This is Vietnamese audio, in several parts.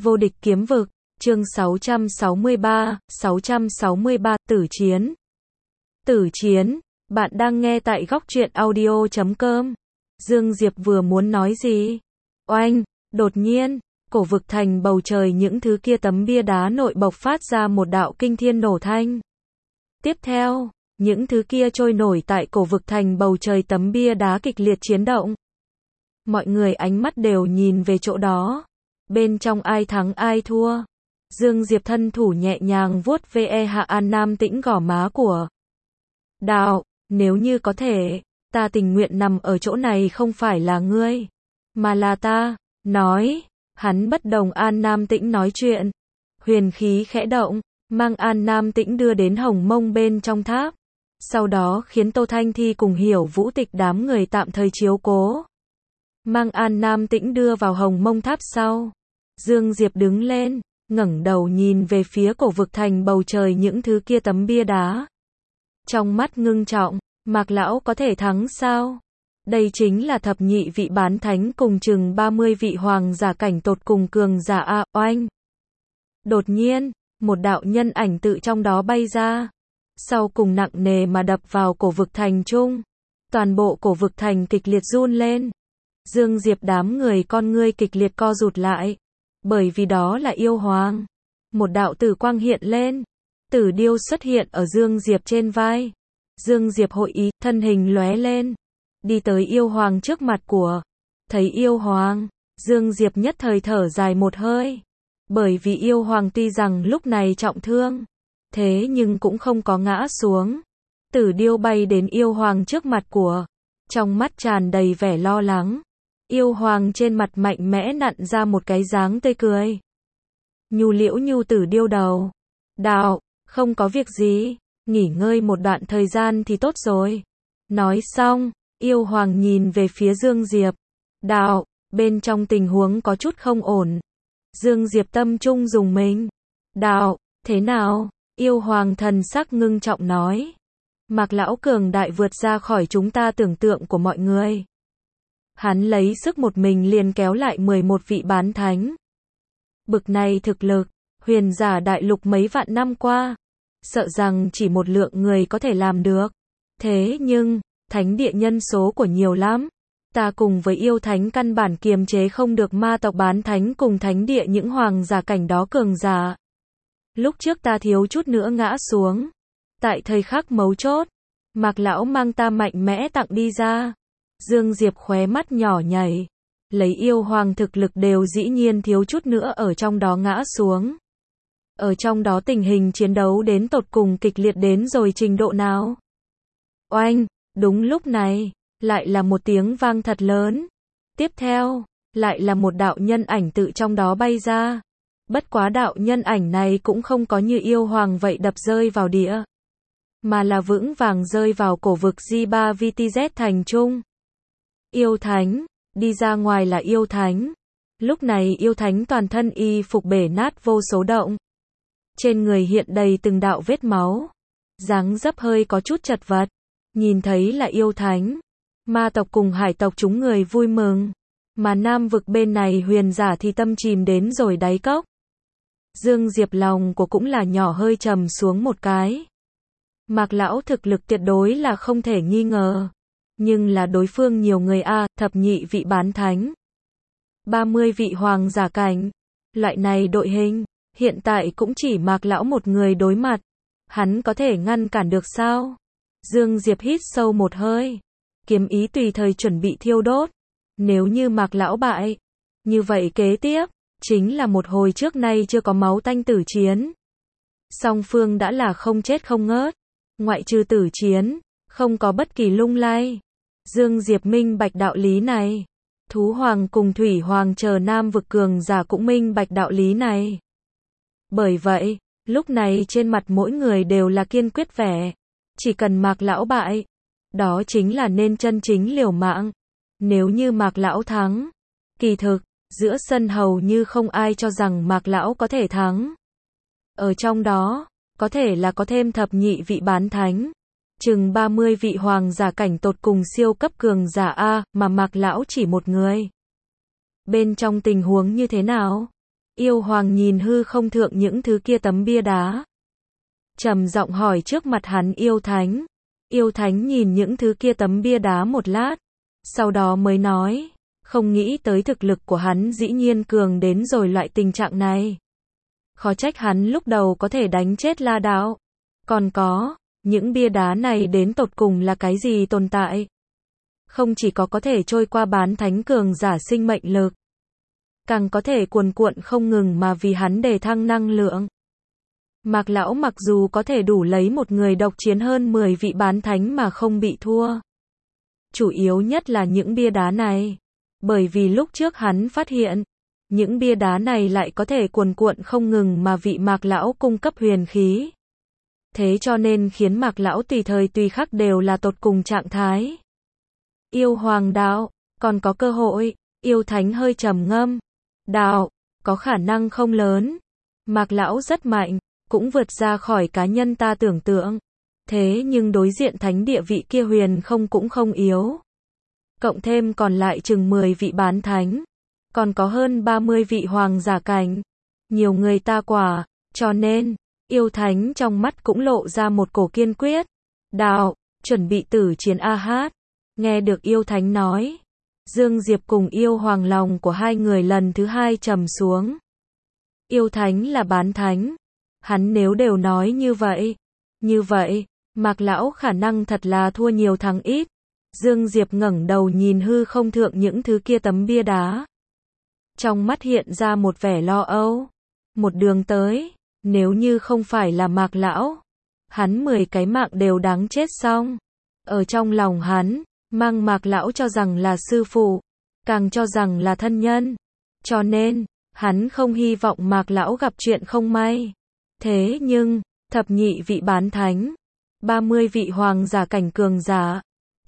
Vô địch kiếm vực, chương 663, tử chiến. Tử chiến, bạn đang nghe tại góc truyện audio.com. Dương Diệp vừa muốn nói gì? Oanh, đột nhiên, cổ vực thành bầu trời những thứ kia tấm bia đá nội bộc phát ra một đạo kinh thiên nổ thanh. Tiếp theo, những thứ kia trôi nổi tại cổ vực thành bầu trời tấm bia đá kịch liệt chiến động. Mọi người ánh mắt đều nhìn về chỗ đó. Bên trong ai thắng ai thua. Dương Diệp thân thủ nhẹ nhàng vuốt ve Hạ An Nam Tĩnh gò má của Đạo, nếu như có thể, ta tình nguyện nằm ở chỗ này không phải là ngươi, mà là ta. Nói, hắn bất đồng An Nam Tĩnh nói chuyện. Huyền khí khẽ động, mang An Nam Tĩnh đưa đến Hồng Mông bên trong tháp. Sau đó khiến Tô Thanh Thi cùng Hiểu Vũ Tịch đám người tạm thời chiếu cố. Mang An Nam Tĩnh đưa vào Hồng Mông tháp sau. Dương Diệp đứng lên, ngẩng đầu nhìn về phía cổ vực thành bầu trời những thứ kia tấm bia đá. Trong mắt ngưng trọng, Mạc lão có thể thắng sao? Đây chính là thập nhị vị bán thánh cùng chừng 30 vị hoàng giả cảnh tột cùng cường giả a. Oanh. Đột nhiên, một đạo nhân ảnh tự trong đó bay ra. Sau cùng nặng nề mà đập vào cổ vực thành trung. Toàn bộ cổ vực thành kịch liệt run lên. Dương Diệp đám người con ngươi kịch liệt co rụt lại. Bởi vì đó là yêu hoàng. Một đạo tử quang hiện lên. Tử điêu xuất hiện ở Dương Diệp trên vai. Dương Diệp hội ý, thân hình lóe lên. Đi tới yêu hoàng trước mặt của. Thấy yêu hoàng, Dương Diệp nhất thời thở dài một hơi. Bởi vì yêu hoàng tuy rằng lúc này trọng thương. Thế nhưng cũng không có ngã xuống. Tử điêu bay đến yêu hoàng trước mặt của. Trong mắt tràn đầy vẻ lo lắng. Yêu hoàng trên mặt mạnh mẽ nặn ra một cái dáng tươi cười. Nhu liễu nhu tử điêu đầu. Đạo, không có việc gì, nghỉ ngơi một đoạn thời gian thì tốt rồi. Nói xong, yêu hoàng nhìn về phía Dương Diệp. Đạo, bên trong tình huống có chút không ổn. Dương Diệp tâm trung dùng mình. Đạo, thế nào? Yêu hoàng thần sắc ngưng trọng nói. Mạc lão cường đại vượt ra khỏi chúng ta tưởng tượng của mọi người. Hắn lấy sức một mình liền kéo lại 11 vị bán thánh. Bực này thực lực, huyền giả đại lục mấy vạn năm qua, sợ rằng chỉ một lượng người có thể làm được. Thế nhưng, thánh địa nhân số của nhiều lắm. Ta cùng với yêu thánh căn bản kiềm chế không được ma tộc bán thánh cùng thánh địa những hoàng giả cảnh đó cường giả. Lúc trước ta thiếu chút nữa ngã xuống. Tại thời khắc mấu chốt, Mạc lão mang ta mạnh mẽ tặng đi ra. Dương Diệp khóe mắt nhỏ nhảy. Lấy yêu hoàng thực lực đều dĩ nhiên thiếu chút nữa ở trong đó ngã xuống. Ở trong đó tình hình chiến đấu đến tột cùng kịch liệt đến rồi trình độ nào? Oanh, đúng lúc này, lại là một tiếng vang thật lớn. Tiếp theo, lại là một đạo nhân ảnh tự trong đó bay ra. Bất quá đạo nhân ảnh này cũng không có như yêu hoàng vậy đập rơi vào địa. Mà là vững vàng rơi vào cổ vực G3 VTZ thành trung. Yêu thánh, đi ra ngoài là yêu thánh. Lúc này yêu thánh toàn thân y phục bể nát vô số động. Trên người hiện đầy từng đạo vết máu. Dáng dấp hơi có chút chật vật. Nhìn thấy là yêu thánh. Ma tộc cùng hải tộc chúng người vui mừng. Mà nam vực bên này huyền giả thì tâm chìm đến rồi đáy cốc. Dương Diệp lòng của cũng là nhỏ hơi trầm xuống một cái. Mạc lão thực lực tuyệt đối là không thể nghi ngờ. Nhưng là đối phương nhiều người a, thập nhị vị bán thánh. 30 vị hoàng giả cảnh. Loại này đội hình, hiện tại cũng chỉ Mạc lão một người đối mặt. Hắn có thể ngăn cản được sao? Dương Diệp hít sâu một hơi. Kiếm ý tùy thời chuẩn bị thiêu đốt. Nếu như Mạc lão bại, như vậy kế tiếp, chính là một hồi trước nay chưa có máu tanh tử chiến. Song phương đã là không chết không ngớt. Ngoại trừ tử chiến, không có bất kỳ lung lay. Dương Diệp minh bạch đạo lý này. Thú hoàng cùng thủy hoàng chờ nam vực cường giả cũng minh bạch đạo lý này. Bởi vậy, lúc này trên mặt mỗi người đều là kiên quyết vẻ. Chỉ cần Mạc lão bại, đó chính là nên chân chính liều mạng. Nếu như Mạc lão thắng, kỳ thực, giữa sân hầu như không ai cho rằng Mạc lão có thể thắng. Ở trong đó, có thể là có thêm thập nhị vị bán thánh. Chừng 30 vị hoàng giả cảnh tột cùng siêu cấp cường giả a, mà Mạc lão chỉ một người. Bên trong tình huống như thế nào? Yêu hoàng nhìn hư không thượng những thứ kia tấm bia đá. Trầm giọng hỏi trước mặt hắn yêu thánh. Yêu thánh nhìn những thứ kia tấm bia đá một lát. Sau đó mới nói. Không nghĩ tới thực lực của hắn dĩ nhiên cường đến rồi loại tình trạng này. Khó trách hắn lúc đầu có thể đánh chết La Đạo. Còn có, những bia đá này đến tột cùng là cái gì tồn tại? Không chỉ có thể trôi qua bán thánh cường giả sinh mệnh lực, càng có thể cuồn cuộn không ngừng mà vì hắn đề thăng năng lượng. Mạc lão mặc dù có thể đủ lấy một người độc chiến hơn 10 vị bán thánh mà không bị thua. Chủ yếu nhất là những bia đá này. Bởi vì lúc trước hắn phát hiện, những bia đá này lại có thể cuồn cuộn không ngừng mà vị Mạc lão cung cấp huyền khí. Thế cho nên khiến Mạc lão tùy thời tùy khắc đều là tột cùng trạng thái. Yêu hoàng đạo, còn có cơ hội. Yêu thánh hơi trầm ngâm. Đạo, có khả năng không lớn. Mạc lão rất mạnh, cũng vượt ra khỏi cá nhân ta tưởng tượng. Thế nhưng đối diện thánh địa vị kia huyền không cũng không yếu. Cộng thêm còn lại chừng 10 vị bán thánh. Còn có hơn 30 vị hoàng giả cảnh. Nhiều người ta quả, cho nên, yêu thánh trong mắt cũng lộ ra một cổ kiên quyết. Đạo, chuẩn bị tử chiến a hát. Nghe được yêu thánh nói. Dương Diệp cùng yêu hoàng lòng của hai người lần thứ hai trầm xuống. Yêu thánh là bán thánh. Hắn nếu đều nói như vậy, Mạc lão khả năng thật là thua nhiều thắng ít. Dương Diệp ngẩng đầu nhìn hư không thượng những thứ kia tấm bia đá. Trong mắt hiện ra một vẻ lo âu. Một đường tới, nếu như không phải là Mạc lão, hắn 10 cái mạng đều đáng chết xong. Ở trong lòng hắn, mang Mạc lão cho rằng là sư phụ, càng cho rằng là thân nhân. Cho nên, hắn không hy vọng Mạc lão gặp chuyện không may. Thế nhưng, thập nhị vị bán thánh, 30 vị hoàng giả cảnh cường giả,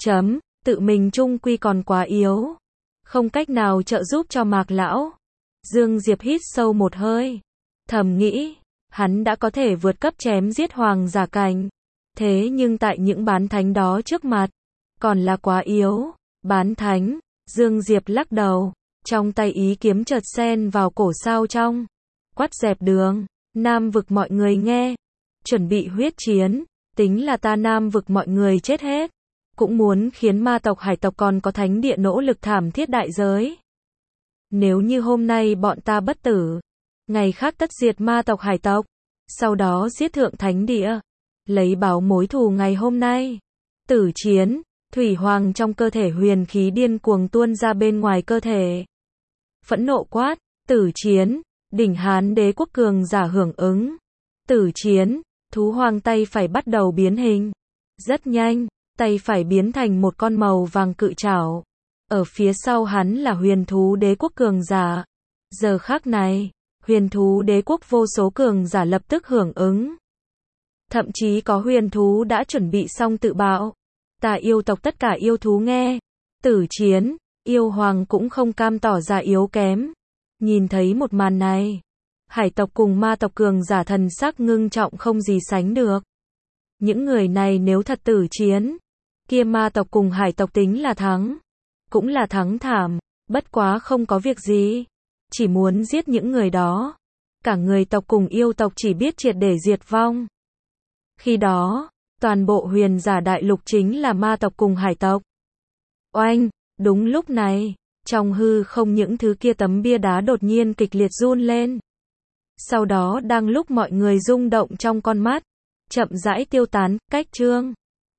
tự mình chung quy còn quá yếu. Không cách nào trợ giúp cho Mạc lão. Dương Diệp hít sâu một hơi. Thầm nghĩ, hắn đã có thể vượt cấp chém giết hoàng giả cảnh. Thế nhưng tại những bán thánh đó trước mặt, còn là quá yếu. Bán thánh, Dương Diệp lắc đầu, trong tay ý kiếm chợt xen vào cổ sao trong. Quát dẹp đường, Nam vực mọi người nghe. Chuẩn bị huyết chiến, tính là ta Nam vực mọi người chết hết. Cũng muốn khiến ma tộc hải tộc còn có thánh địa nỗ lực thảm thiết đại giới. Nếu như hôm nay bọn ta bất tử, ngày khác tất diệt ma tộc hải tộc, sau đó giết thượng thánh địa, lấy báo mối thù ngày hôm nay. Tử chiến, thủy hoàng trong cơ thể huyền khí điên cuồng tuôn ra bên ngoài cơ thể. Phẫn nộ quát, tử chiến, đỉnh Hán đế quốc cường giả hưởng ứng. Tử chiến, thú hoàng tay phải bắt đầu biến hình. Rất nhanh, tay phải biến thành một con màu vàng cự trảo. Ở phía sau hắn là huyền thú đế quốc cường giả. Giờ khắc này, huyền thú đế quốc vô số cường giả lập tức hưởng ứng. Thậm chí có huyền thú đã chuẩn bị xong tự bạo. Tà yêu tộc tất cả yêu thú nghe. Tử chiến, yêu hoàng cũng không cam tỏ ra yếu kém. Nhìn thấy một màn này, hải tộc cùng ma tộc cường giả thần sắc ngưng trọng không gì sánh được. Những người này nếu thật tử chiến, kia ma tộc cùng hải tộc tính là thắng. Cũng là thắng thảm, bất quá không có việc gì. Chỉ muốn giết những người đó. Cả người tộc cùng yêu tộc chỉ biết triệt để diệt vong. Khi đó, toàn bộ huyền giả đại lục chính là ma tộc cùng hải tộc. Oanh, đúng lúc này, trong hư không những thứ kia tấm bia đá đột nhiên kịch liệt run lên. Sau đó đang lúc mọi người rung động trong con mắt, chậm rãi tiêu tán, cách chương.